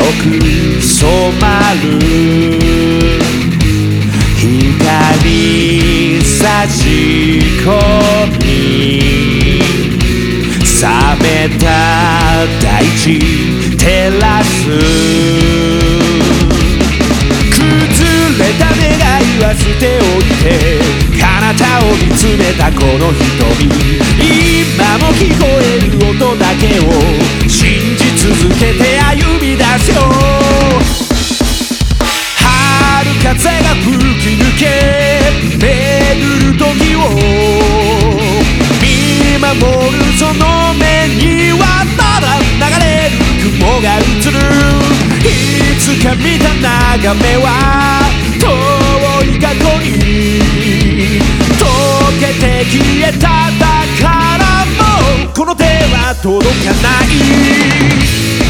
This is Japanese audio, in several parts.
く染まる光差し込み冷めた大地照らす崩れた願いは捨ておいて彼方を見つめたこの瞳今も聞こえる音だけを信じ続けて歩み出すよ春風が吹き抜け巡る時を見守るその目にはただ流れる雲が映るいつか見た眺めは遠い過去に溶けて消えただからもうこの手は届かない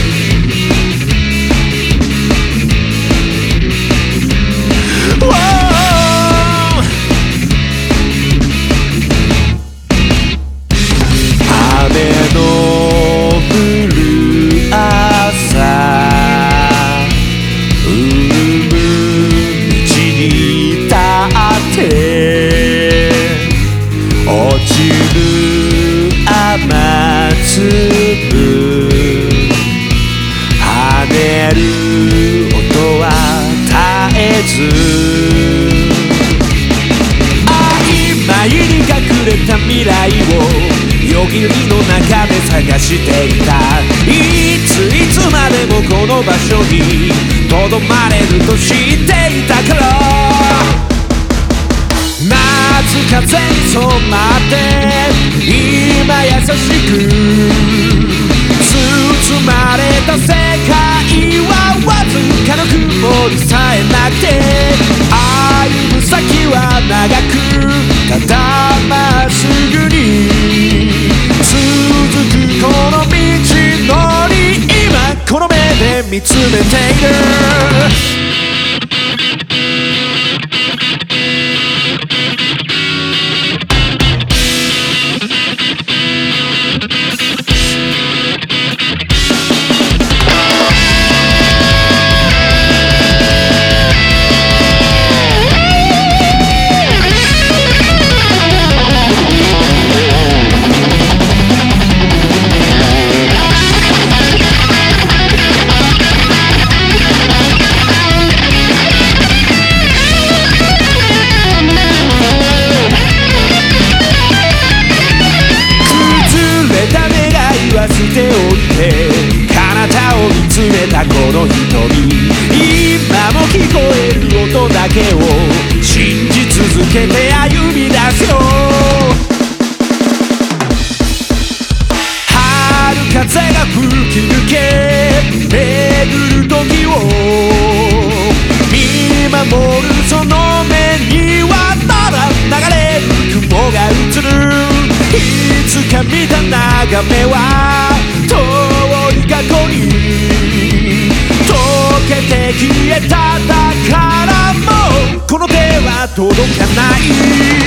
落ちる雨粒跳ねる音は絶えず曖昧に隠れた未来を夜霧の中で探していたいつまでもこの場所にとどまれると知っていたから夏風に染まって今優しく包まれた世界はわずかの曇りさえなくて歩む先は長くただまっすぐに続くこの道のり今この目で見つめているこの瞳今も聞こえる音だけを信じ続けて歩み出すよ春風が吹き抜け巡る時を見守るその目にはただ流れる雲が映るいつか見た眺めは遠い過去に溶けて消えただからもうこの手は届かない